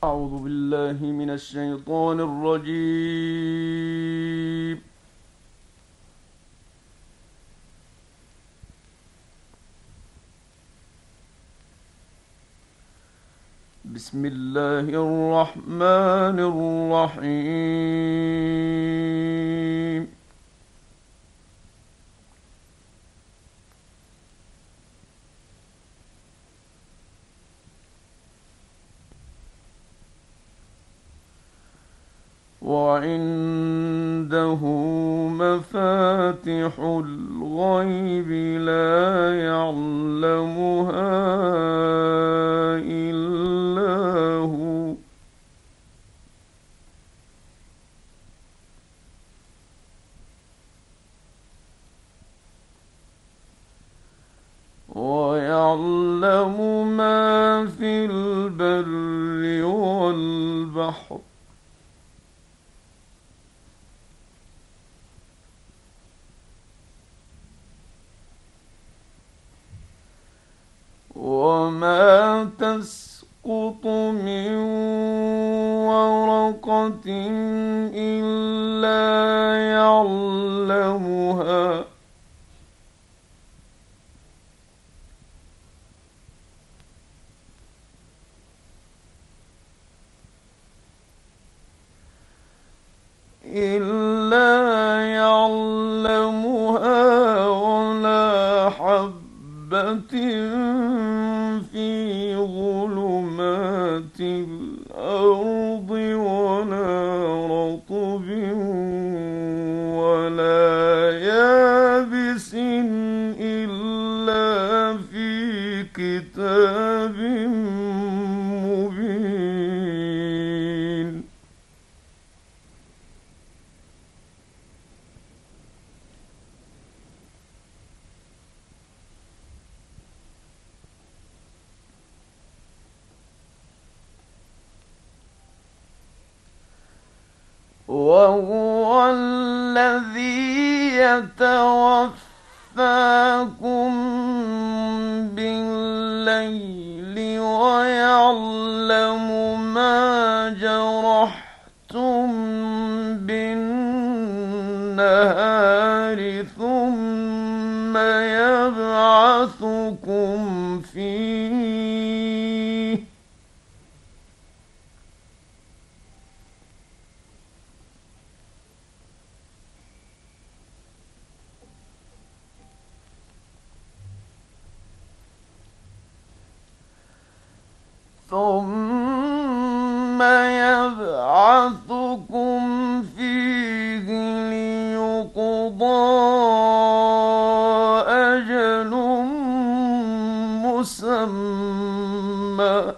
أعوذ بالله من الشيطان الرجيم. بسم الله الرحمن الرحيم. وعنده مفاتح الغيب لا يعلمها إلا هو. ويعلم ما في البر والبحر. وما تسقط من ورقة إلا يعلمها. ولا حبة في ظلمات الأرض ولا رطب ولا يابس إلا في كتاب مبين. وهو الذي يتوفاكم بالليل ويعلم ما جرحتم بالنهار ثم يبعثكم فيه. ثم يبعثكم فيه ليقضى أجل مسمى.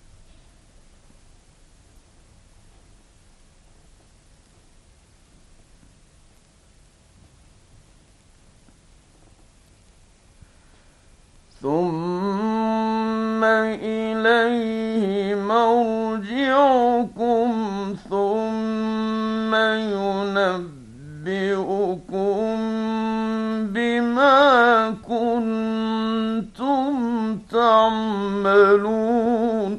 ثم إليه مرجعكم ثم ينبئكم بما كنتم تعملون.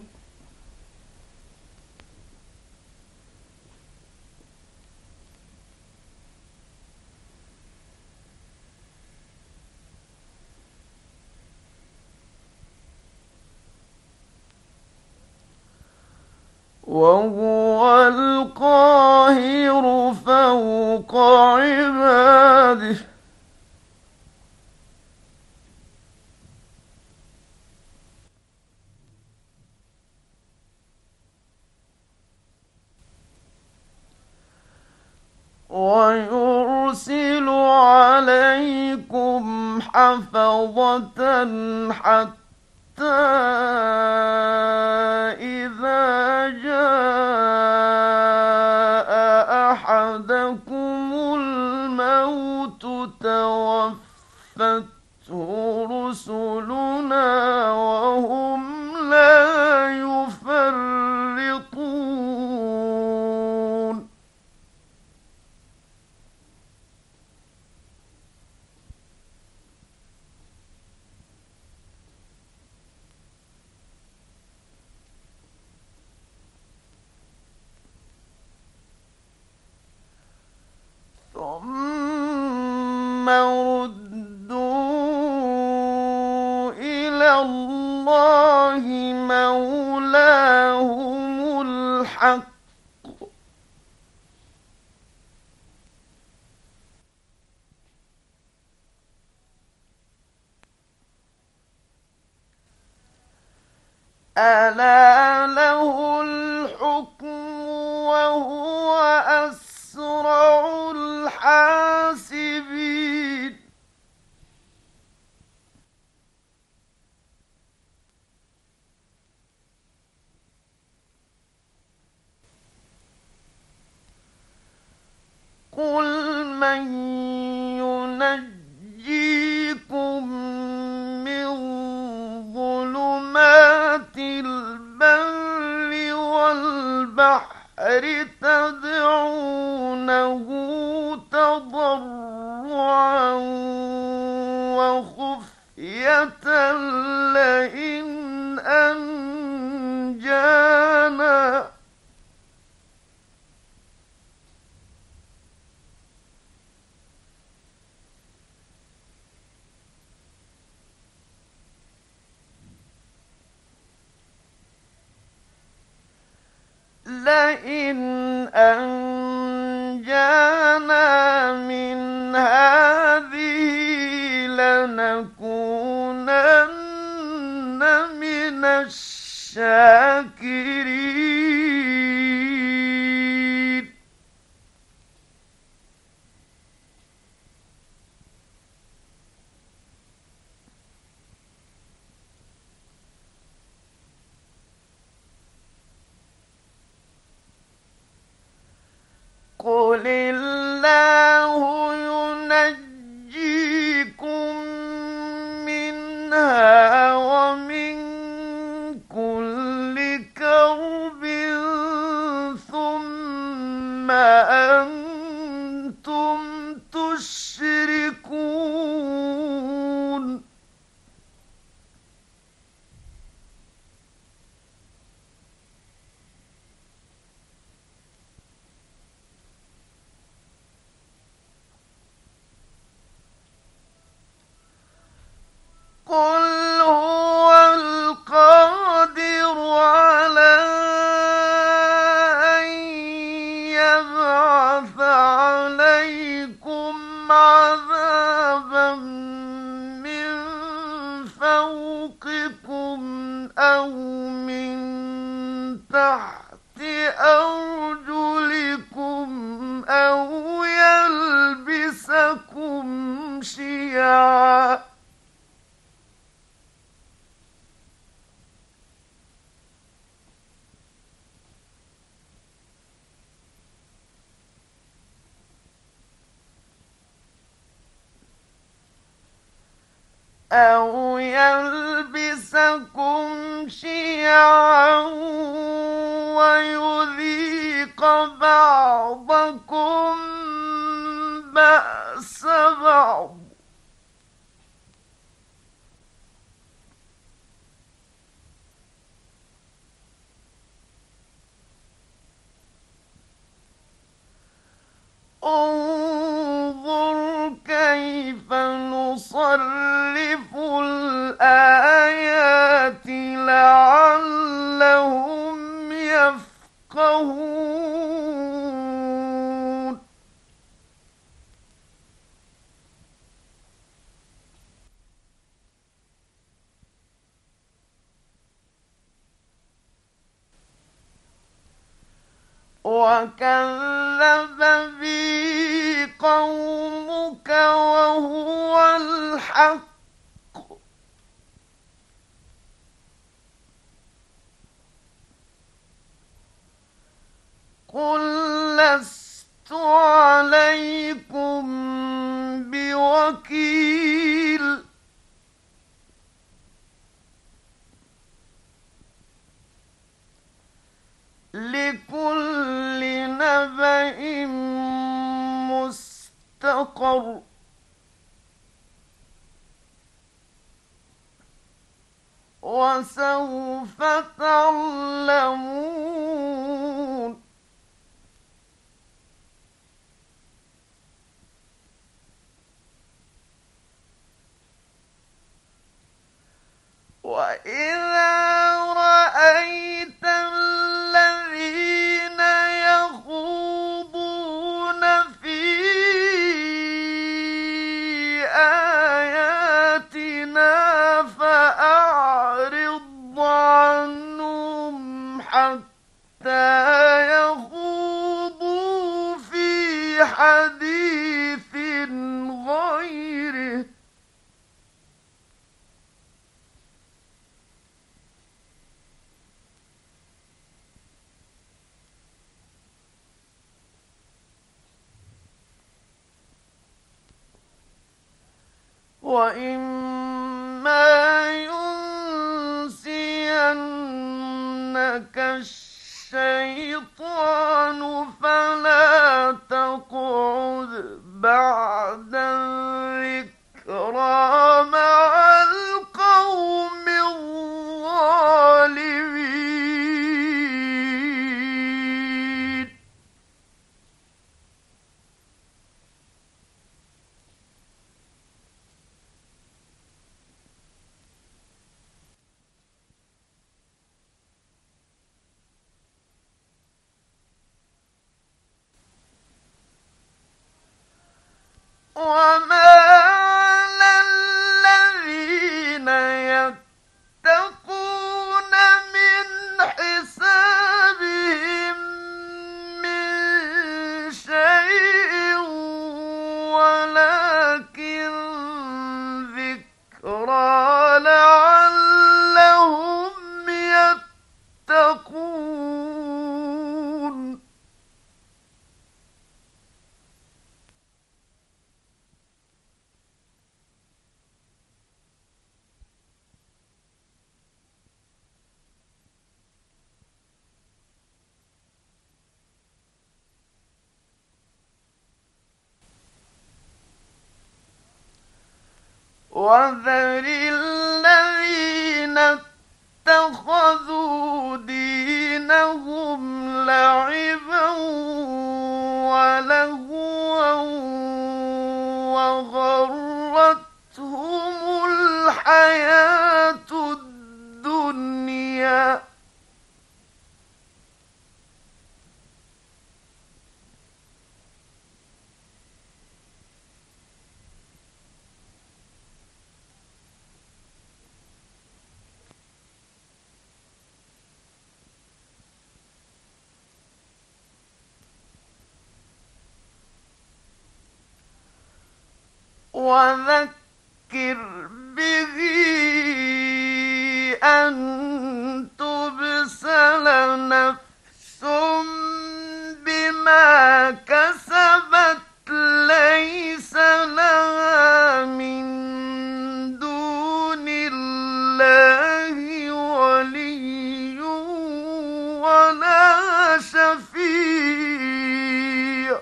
وهو القاهر فوق عباده. ويرسل عليكم حفظة حتى إذا جاء أحدكم الموت توفته رسلنا وهم لا يفرطون. ردوا إلى الله مولاهم الحق ألا له الحكم وهو أسرع الحاسبين قل من ينجيكم من ظلمات البر والبحر تدعونه تضرعا وخفية لئن أنجانا من هذه لنكونن من الشاكرين قل الله ينجيكم منها ومن كل كرب ثم أنتم تشركون قل هو القادر على أن يبعث عليكم عذابا من فوقكم أو من تحت أرجلكم أو يلبسكم شيعا ويذيق بعضكم بأس بعض انظر كيف نصرف الآيات لعلهم يفقهون وكذب به قومك وهو الحق قل لست عليكم بوكيل لكل نبأ مستقر وسوف تعلمون حتى يخوضوا في حديث غيره. وَإِمَّا يُنسِيَنَّكَ الشَّيْطَانُ فَلَا تَقْعُدْ بَعْدَ الذِّكْرَىٰ مَعَ الْقَوْمِ الظَّالِمِينَ. وَمَا عَلَى الَّذِينَ يَتَّقُونَ مِنْ حِسَابِهِم مِّن شَيْءٍ وَلَٰكِن ذِكْرَىٰ لَعَلَّهُمْ يَتَّقُونَ. وَذَرِ الَّذِينَ اتَّخَذُوا دِينَهُمْ لَعِبًا وَلَهْوًا وَغَرَّتْهُمُ الْحَيَاةُ الدُّنْيَا. وَذَكِّرْ بِهِ أَن تُبْسَلَ نَفْسٌ بِمَا كَسَبَتْ لَيْسَ لَهَا مِن دُونِ اللَّهِ وَلِيٌّ وَلَا شَفِيعٌ.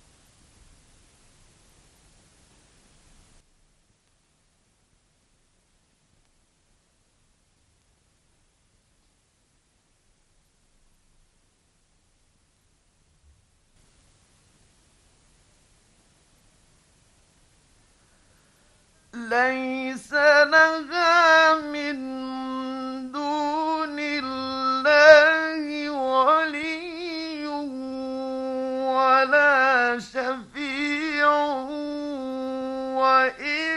لَيْسَ لَهَا مِن دُونِ اللَّهِ وَلِيٌّ وَلَا شَفِيعٌ وَإِن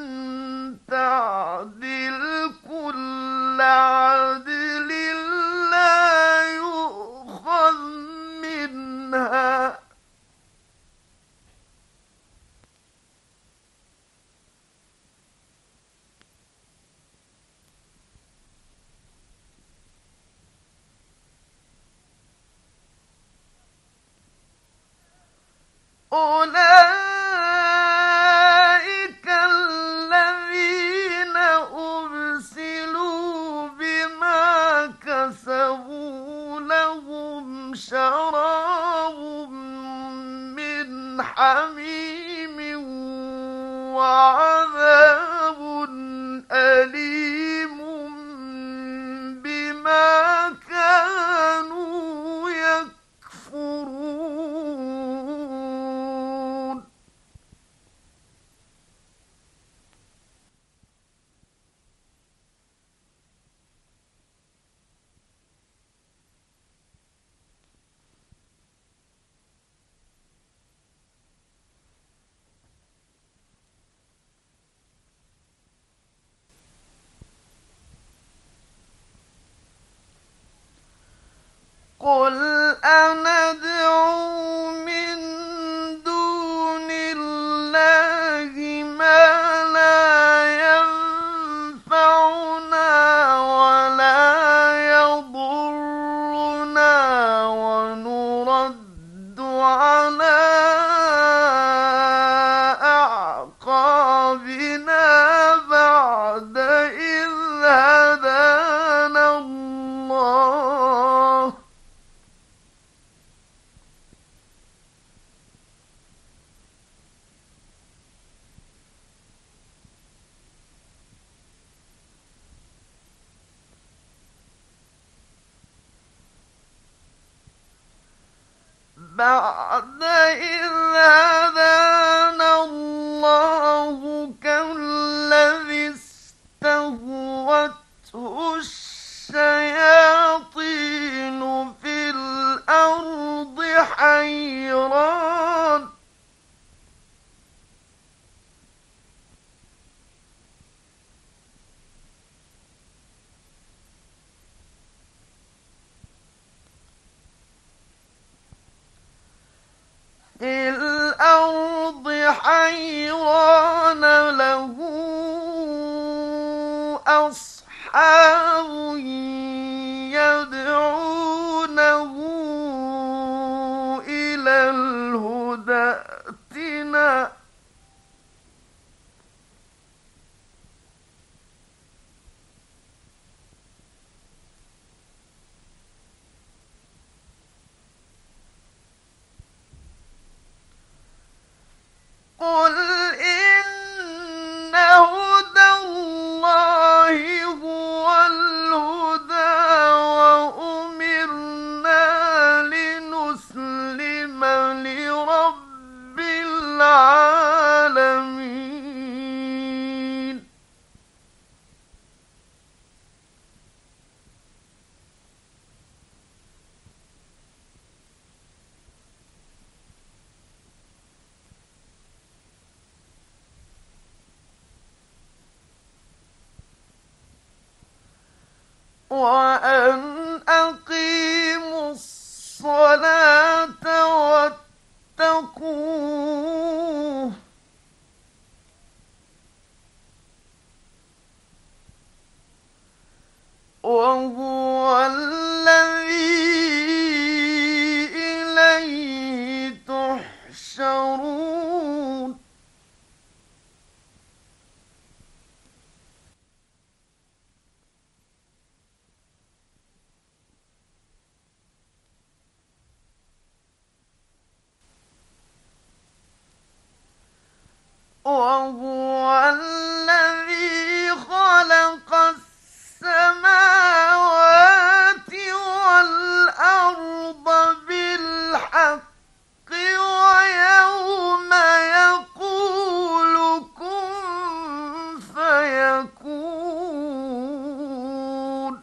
تَعْدِلْ كُلَّ عَدْلٍ لَّا يُؤْخَذْ مِنْهَا. أُولَٰئِكَ الَّذِينَ أُبْسِلُوا بِمَا كَسَبُوا لَهُمْ شَرَابٌ مِّنْ حَمِيمٍ وَعَذَابٌ أَلِيمٌ بِمَا كَانُوا يَكْفُرُونَ. بعد إذ هدانا الله كالذي استهوته الشياطين في الأرض حيران له أصحاب يدعونه إلى الهدى ائتنا. قل إن هدى الله هو الهدى وأمرنا لنسلم لرب العالمين. وأن أقيموا الصلاة واتقوه وهو الذي إليه تحشرون. وهو الذي خلق السماوات والأرض بالحق ويوم يقول كن فيكون.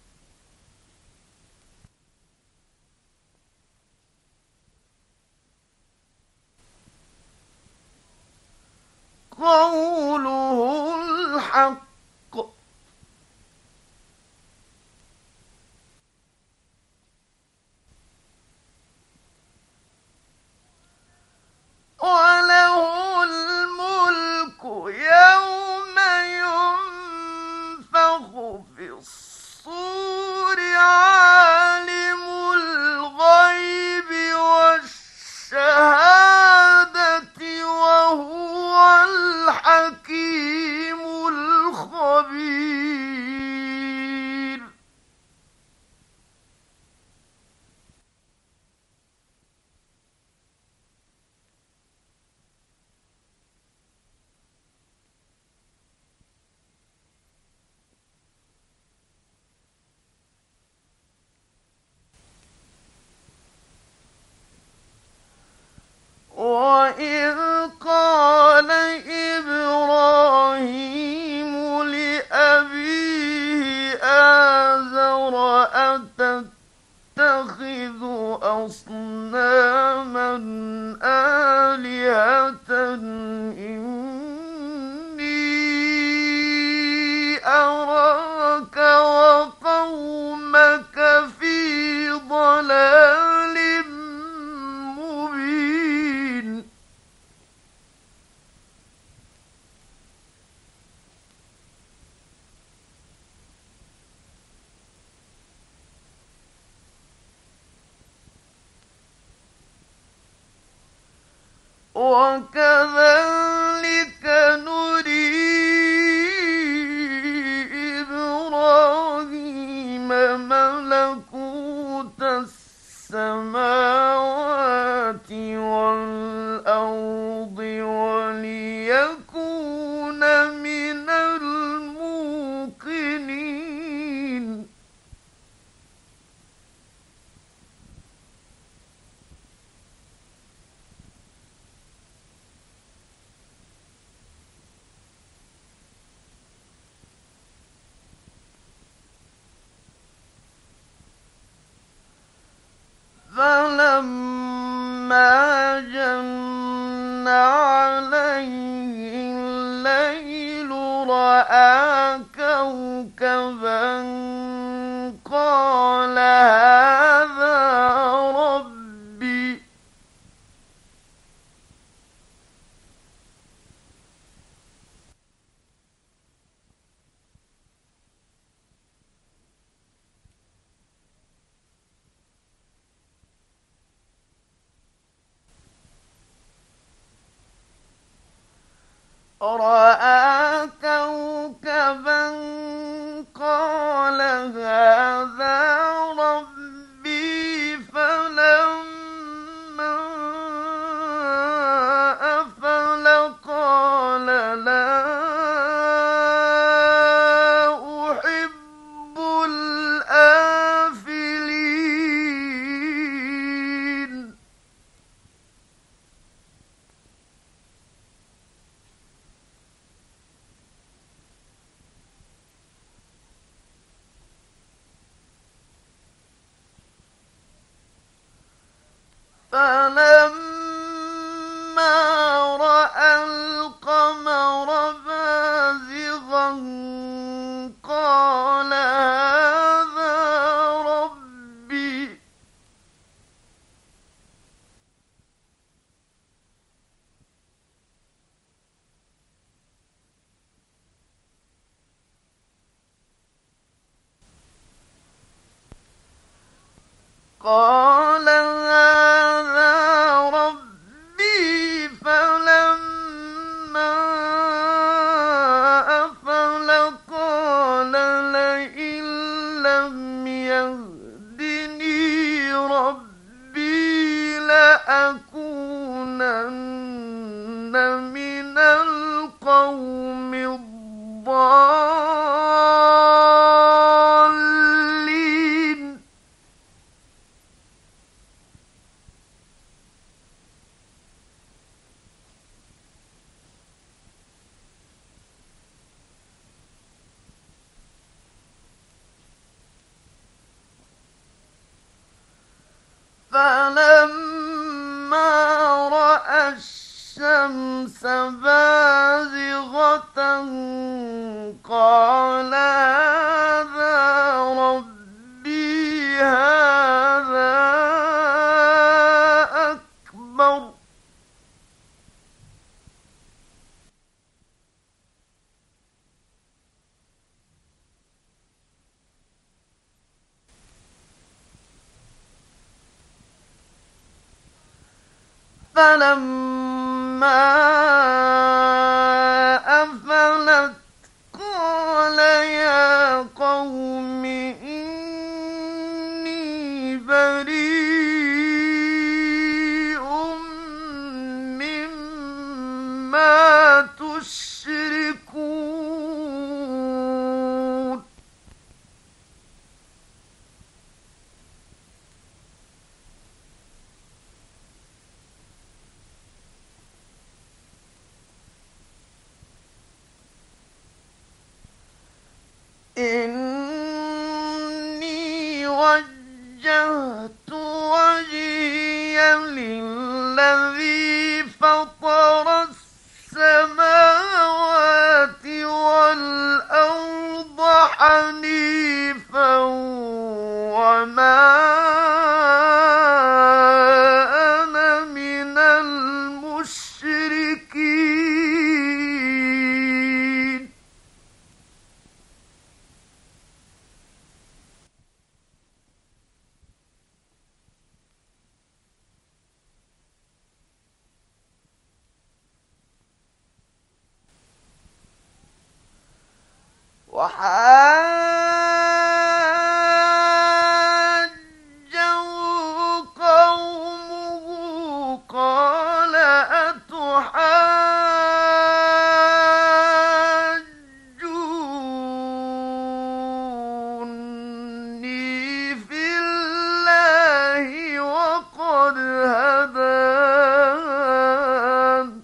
قوله الحق. وله الملك يوم ينفخ في الصور عالم الغيب والشهادة وهو الحكيم الخبير. وإذ قال إبراهيم لأبيه آزر أتتخذ أصناما آلهة إني أراك وقومك في ضلال مبين. وكذلك نري إبراهيم ملكوت السماوات والأرض وليكون من الموقنين. فلما جن عليه الليل رأى كوكبا قال هذا ربي. رأى كوكبا قال هذا ربي. فلما أفل قال لا أحب الآفلين. فلما رأى القمر بازغا قال هذا ربي. قال هذا ربي. فلما أفل قال لئن لم يهدني ربي لأكونن من القوم الضالين. فلما رأى الشمس بازغة قال هذا ربي. هذا أكبر. فلما أفلت قال يا قوم إني بريء مما تشركون. إني وجهت وجهي للذي فطر السماوات والأرض حنيفا وما أنا من المشركين. وحاجه قومه قال أتحاجوني في الله وقد هدان.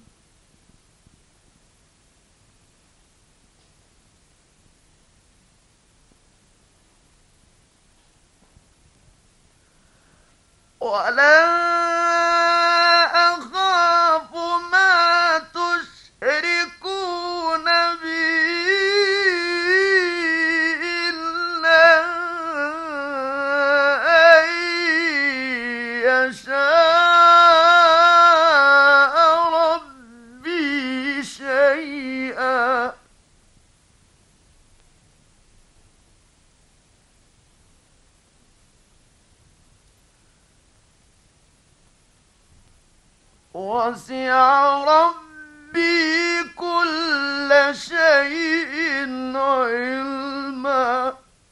ولا أخاف ما تشركون به إلا أن يشاء ربي شيئا. وسع ربي كل شيء علما.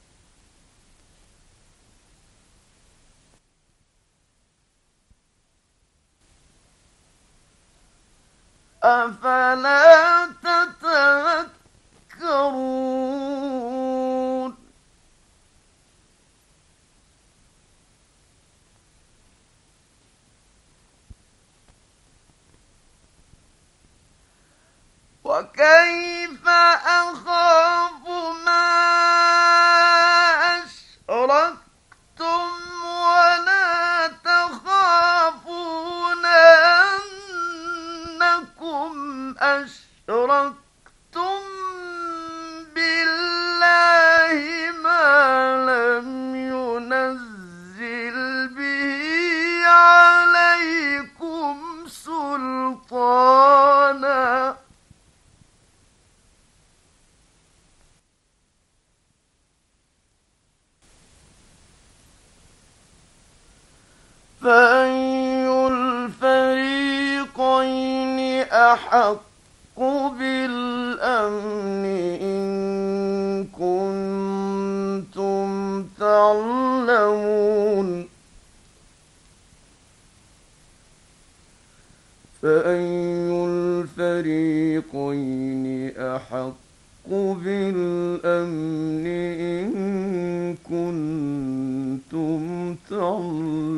أفلا تتذكرون. وكيف أخاف ما أشركتم ولا تخافون أنكم أشركتم بالله ما لم ينزل به عليكم سلطانا. فأي الفريقين أحق بالأمن إن كنتم تعلمون. فأي الفريقين أحق بالأمن إن كنتم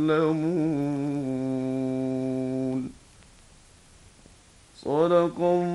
تعلمون. صدق